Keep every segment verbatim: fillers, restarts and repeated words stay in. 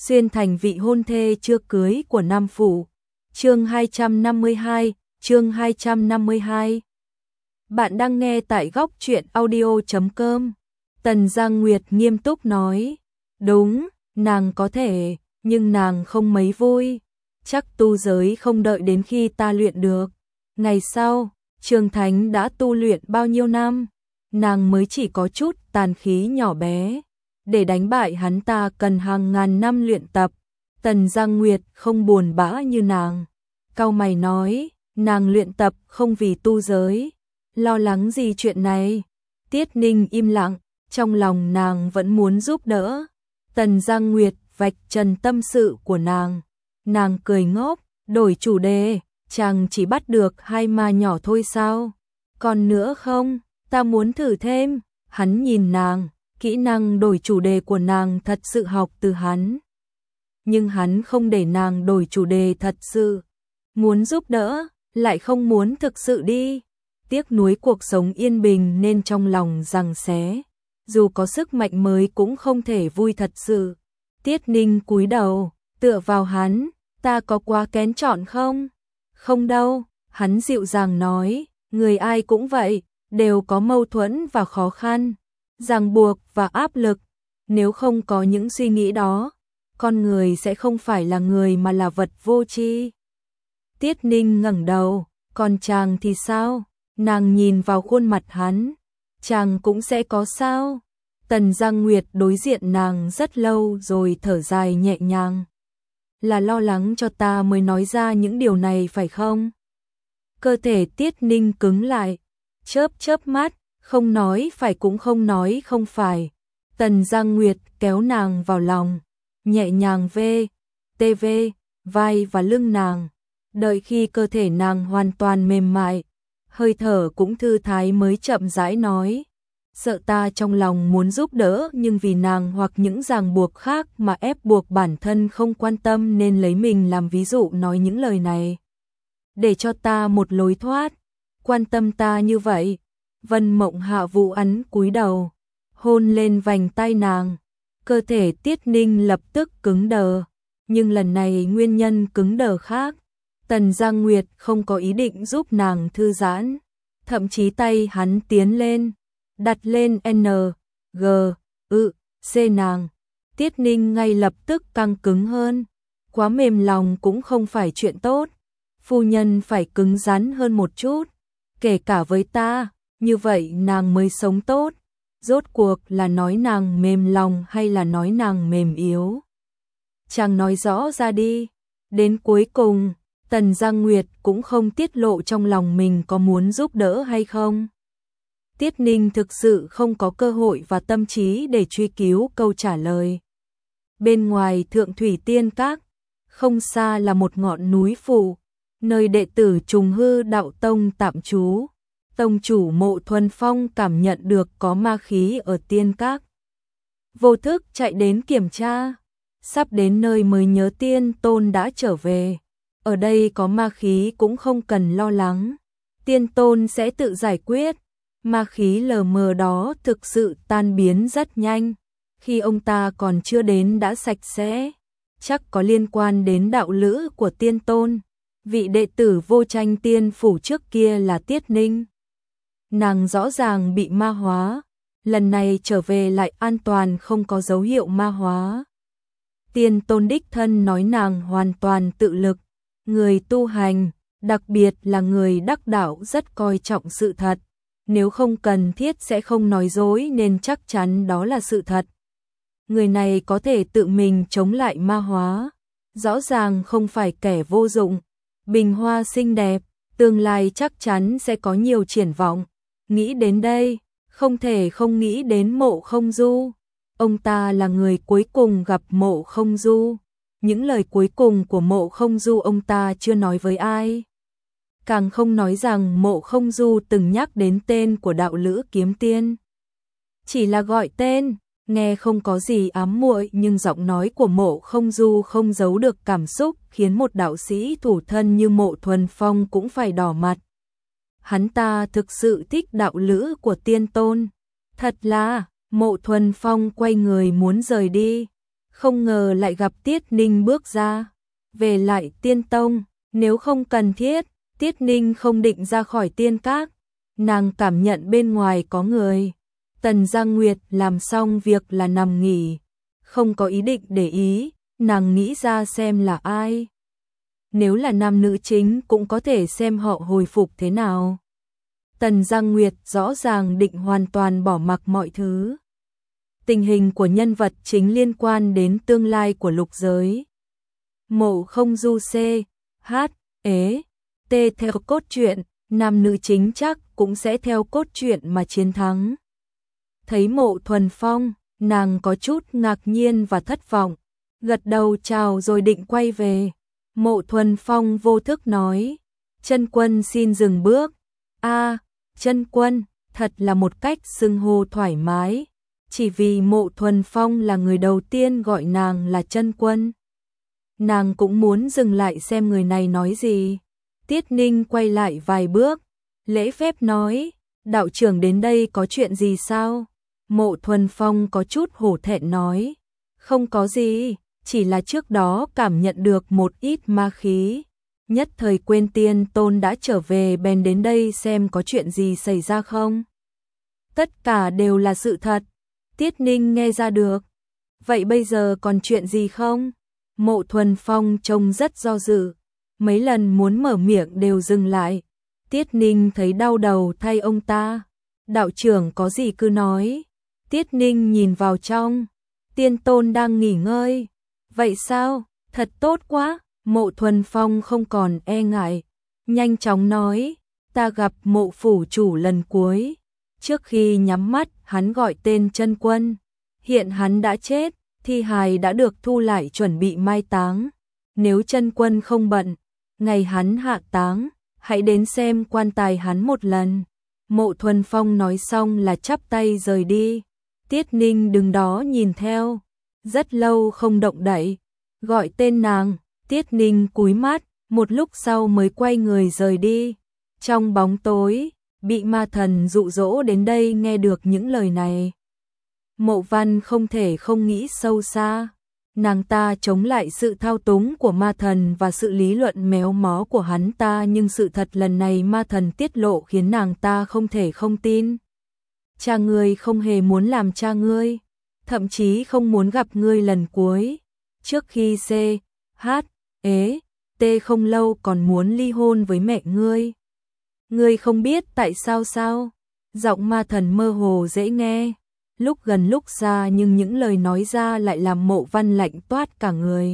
xuyên thành vị hôn thê chưa cưới của Nam Phủ. Chương hai trăm năm mươi hai, chương hai trăm năm mươi hai. Bạn đang nghe tại góc truyện audio chấm com. Tần Giang Nguyệt nghiêm túc nói, đúng, nàng có thể, nhưng nàng không mấy vui. Chắc tu giới không đợi đến khi ta luyện được. Ngày sau, Trường Thánh đã tu luyện bao nhiêu năm, nàng mới chỉ có chút tàn khí nhỏ bé. Để đánh bại hắn ta cần hàng ngàn năm luyện tập. Tần Giang Nguyệt không buồn bã như nàng. Cau mày nói, nàng luyện tập không vì tu giới. Lo lắng gì chuyện này? Tiết Ninh im lặng, trong lòng nàng vẫn muốn giúp đỡ. Tần Giang Nguyệt vạch trần tâm sự của nàng. Nàng cười ngốc, đổi chủ đề, chàng chỉ bắt được hai ma nhỏ thôi sao? Còn nữa không? Ta muốn thử thêm. Hắn nhìn nàng, kỹ năng đổi chủ đề của nàng thật sự học từ hắn. Nhưng hắn không để nàng đổi chủ đề thật sự. Muốn giúp đỡ, lại không muốn thực sự đi. Tiếc nuối cuộc sống yên bình nên trong lòng giằng xé. Dù có sức mạnh mới cũng không thể vui thật sự. Tiết Ninh cúi đầu, tựa vào hắn, ta có quá kén chọn không? Không đâu, hắn dịu dàng nói, người ai cũng vậy, đều có mâu thuẫn và khó khăn, ràng buộc và áp lực. Nếu không có những suy nghĩ đó, con người sẽ không phải là người mà là vật vô tri. Tiết Ninh ngẩng đầu, còn chàng thì sao? Nàng nhìn vào khuôn mặt hắn, chàng cũng sẽ có sao? Tần Giang Nguyệt đối diện nàng rất lâu rồi thở dài nhẹ nhàng. Là lo lắng cho ta mới nói ra những điều này phải không? Cơ thể Tiết Ninh cứng lại, chớp chớp mắt, không nói phải cũng không nói không phải. Tần Giang Nguyệt kéo nàng vào lòng, nhẹ nhàng vê, tê vê, vai và lưng nàng. Đợi khi cơ thể nàng hoàn toàn mềm mại, hơi thở cũng thư thái mới chậm rãi nói. Sợ ta trong lòng muốn giúp đỡ nhưng vì nàng hoặc những ràng buộc khác mà ép buộc bản thân không quan tâm nên lấy mình làm ví dụ nói những lời này. Để cho ta một lối thoát, quan tâm ta như vậy. Vân Mộng Hạ Vũ ấn cúi đầu, hôn lên vành tai nàng. Cơ thể Tiết Ninh lập tức cứng đờ, nhưng lần này nguyên nhân cứng đờ khác. Tần Giang Nguyệt không có ý định giúp nàng thư giãn, thậm chí tay hắn tiến lên, đặt lên N, G, ư, C nàng. Tiết Ninh ngay lập tức căng cứng hơn, quá mềm lòng cũng không phải chuyện tốt. Phu nhân phải cứng rắn hơn một chút, kể cả với ta, như vậy nàng mới sống tốt. Rốt cuộc là nói nàng mềm lòng hay là nói nàng mềm yếu? Chàng nói rõ ra đi. Đến cuối cùng, Tần Giang Nguyệt cũng không tiết lộ trong lòng mình có muốn giúp đỡ hay không. Tiết Ninh thực sự không có cơ hội và tâm trí để truy cứu câu trả lời. Bên ngoài Thượng Thủy Tiên Các, không xa là một ngọn núi phủ, nơi đệ tử Trùng Hư Đạo Tông tạm trú. Tông chủ Mộ Thuần Phong cảm nhận được có ma khí ở Tiên Các. Vô thức chạy đến kiểm tra, sắp đến nơi mới nhớ Tiên Tôn đã trở về. Ở đây có ma khí cũng không cần lo lắng, Tiên Tôn sẽ tự giải quyết. Ma khí lờ mờ đó thực sự tan biến rất nhanh, khi ông ta còn chưa đến đã sạch sẽ, chắc có liên quan đến đạo lữ của Tiên Tôn. Vị đệ tử Vô Tranh Tiên phủ trước kia là Tiết Ninh. Nàng rõ ràng bị ma hóa, lần này trở về lại an toàn không có dấu hiệu ma hóa. Tiên Tôn đích thân nói nàng hoàn toàn tự lực, người tu hành, đặc biệt là người đắc đạo rất coi trọng sự thật. Nếu không cần thiết sẽ không nói dối nên chắc chắn đó là sự thật. Người này có thể tự mình chống lại ma hóa, rõ ràng không phải kẻ vô dụng. Bình hoa xinh đẹp, tương lai chắc chắn sẽ có nhiều triển vọng. Nghĩ đến đây, không thể không nghĩ đến Mộ Không Du. Ông ta là người cuối cùng gặp Mộ Không Du. Những lời cuối cùng của Mộ Không Du ông ta chưa nói với ai. Càng không nói rằng Mộ Không Du từng nhắc đến tên của đạo lữ kiếm tiên. Chỉ là gọi tên, nghe không có gì ám muội nhưng giọng nói của Mộ Không Du không giấu được cảm xúc khiến một đạo sĩ thủ thân như Mộ Thuần Phong cũng phải đỏ mặt. Hắn ta thực sự thích đạo lữ của Tiên Tôn. Thật là, Mộ Thuần Phong quay người muốn rời đi. không ngờ lại gặp Tiết Ninh bước ra. Về lại Tiên Tông, nếu không cần thiết, Tiết Ninh không định ra khỏi Tiên Các. Nàng cảm nhận bên ngoài có người. Tần Giang Nguyệt làm xong việc là nằm nghỉ, không có ý định để ý, nàng nghĩ ra xem là ai. Nếu là nam nữ chính cũng có thể xem họ hồi phục thế nào. Tần Giang Nguyệt rõ ràng định hoàn toàn bỏ mặc mọi thứ. Tình hình của nhân vật chính liên quan đến tương lai của lục giới. Mộ Không Du C, H, ế, T theo cốt truyện, nam nữ chính chắc cũng sẽ theo cốt truyện mà chiến thắng. Thấy Mộ Thuần Phong, nàng có chút ngạc nhiên và thất vọng, gật đầu chào rồi định quay về. Mộ Thuần Phong vô thức nói, Chân Quân xin dừng bước. A, Chân Quân, thật là một cách xưng hô thoải mái, chỉ vì Mộ Thuần Phong là người đầu tiên gọi nàng là Chân Quân. Nàng cũng muốn dừng lại xem người này nói gì. Tiết Ninh quay lại vài bước, lễ phép nói, đạo trưởng đến đây có chuyện gì sao? Mộ Thuần Phong có chút hổ thẹn nói, không có gì, chỉ là trước đó cảm nhận được một ít ma khí. Nhất thời quên Tiên Tôn đã trở về bèn đến đây xem có chuyện gì xảy ra không. Tất cả đều là sự thật. Tiết Ninh nghe ra được. Vậy bây giờ còn chuyện gì không? Mộ Thuần Phong trông rất do dự, mấy lần muốn mở miệng đều dừng lại. Tiết Ninh thấy đau đầu thay ông ta. Đạo trưởng có gì cứ nói. Tiết Ninh nhìn vào trong, Tiên Tôn đang nghỉ ngơi. Vậy sao? Thật tốt quá. Mộ Thuần Phong không còn e ngại, nhanh chóng nói, ta gặp Mộ phủ chủ lần cuối. Trước khi nhắm mắt, hắn gọi tên Chân Quân. Hiện hắn đã chết, thi hài đã được thu lại chuẩn bị mai táng. Nếu Chân Quân không bận, ngày hắn hạ táng, hãy đến xem quan tài hắn một lần. Mộ Thuần Phong nói xong là chắp tay rời đi. Tiết Ninh đứng đó nhìn theo, rất lâu không động đậy, gọi tên nàng. Tiết Ninh cúi mắt, một lúc sau mới quay người rời đi. Trong bóng tối, bị ma thần dụ dỗ đến đây nghe được những lời này. Mộ Văn không thể không nghĩ sâu xa. Nàng ta chống lại sự thao túng của ma thần và sự lý luận méo mó của hắn ta, nhưng sự thật lần này ma thần tiết lộ khiến nàng ta không thể không tin. Cha ngươi không hề muốn làm cha ngươi, thậm chí không muốn gặp ngươi lần cuối. Trước khi C, H, ế, T không lâu còn muốn ly hôn với mẹ ngươi. Ngươi không biết tại sao sao? Giọng ma thần mơ hồ dễ nghe, lúc gần lúc xa, nhưng những lời nói ra lại làm Mộ Văn lạnh toát cả người.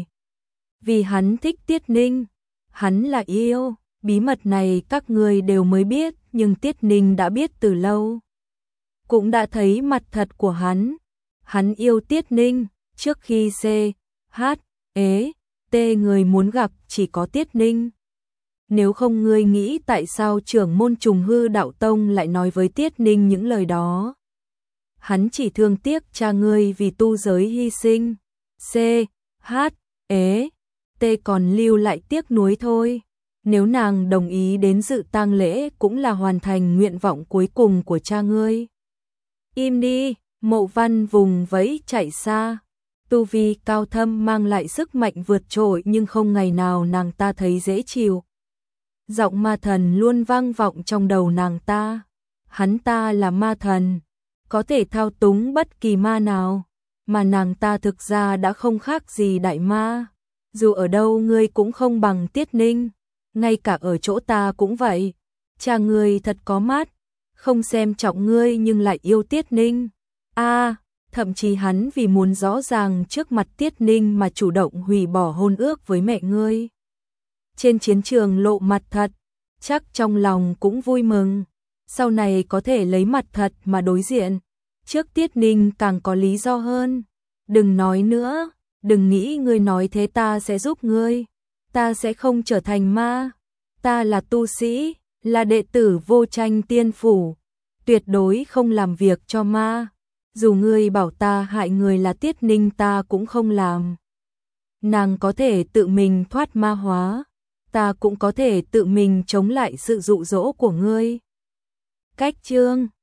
Vì hắn thích Tiết Ninh, hắn là yêu, bí mật này các ngươi đều mới biết, nhưng Tiết Ninh đã biết từ lâu. Cũng đã thấy mặt thật của hắn. Hắn yêu Tiết Ninh, trước khi C, H, ế, T người muốn gặp chỉ có Tiết Ninh. Nếu không ngươi nghĩ tại sao trưởng môn Trùng Hư Đạo Tông lại nói với Tiết Ninh những lời đó. Hắn chỉ thương tiếc cha ngươi vì tu giới hy sinh. C, H, ế, T còn lưu lại tiếc nuối thôi. Nếu nàng đồng ý đến dự tang lễ cũng là hoàn thành nguyện vọng cuối cùng của cha ngươi. Im đi, Mộ Văn vùng vẫy chạy xa. Tu vi cao thâm mang lại sức mạnh vượt trội, nhưng không ngày nào nàng ta thấy dễ chịu. Giọng ma thần luôn vang vọng trong đầu nàng ta. Hắn ta là ma thần, có thể thao túng bất kỳ ma nào, mà nàng ta thực ra đã không khác gì đại ma. Dù ở đâu ngươi cũng không bằng Tiết Ninh, ngay cả ở chỗ ta cũng vậy. Cha ngươi thật có mắt, không xem trọng ngươi nhưng lại yêu Tiết Ninh. A, à, thậm chí hắn vì muốn rõ ràng trước mặt Tiết Ninh mà chủ động hủy bỏ hôn ước với mẹ ngươi. Trên chiến trường lộ mặt thật, chắc trong lòng cũng vui mừng, sau này có thể lấy mặt thật mà đối diện. Trước Tiết Ninh càng có lý do hơn. Đừng nói nữa, đừng nghĩ ngươi nói thế ta sẽ giúp ngươi. Ta sẽ không trở thành ma. Ta là tu sĩ, là đệ tử Vô Tranh Tiên Phủ, tuyệt đối không làm việc cho ma. Dù ngươi bảo ta hại người là Tiết Ninh ta cũng không làm. Nàng có thể tự mình thoát ma hóa, ta cũng có thể tự mình chống lại sự dụ dỗ của ngươi. Cách chương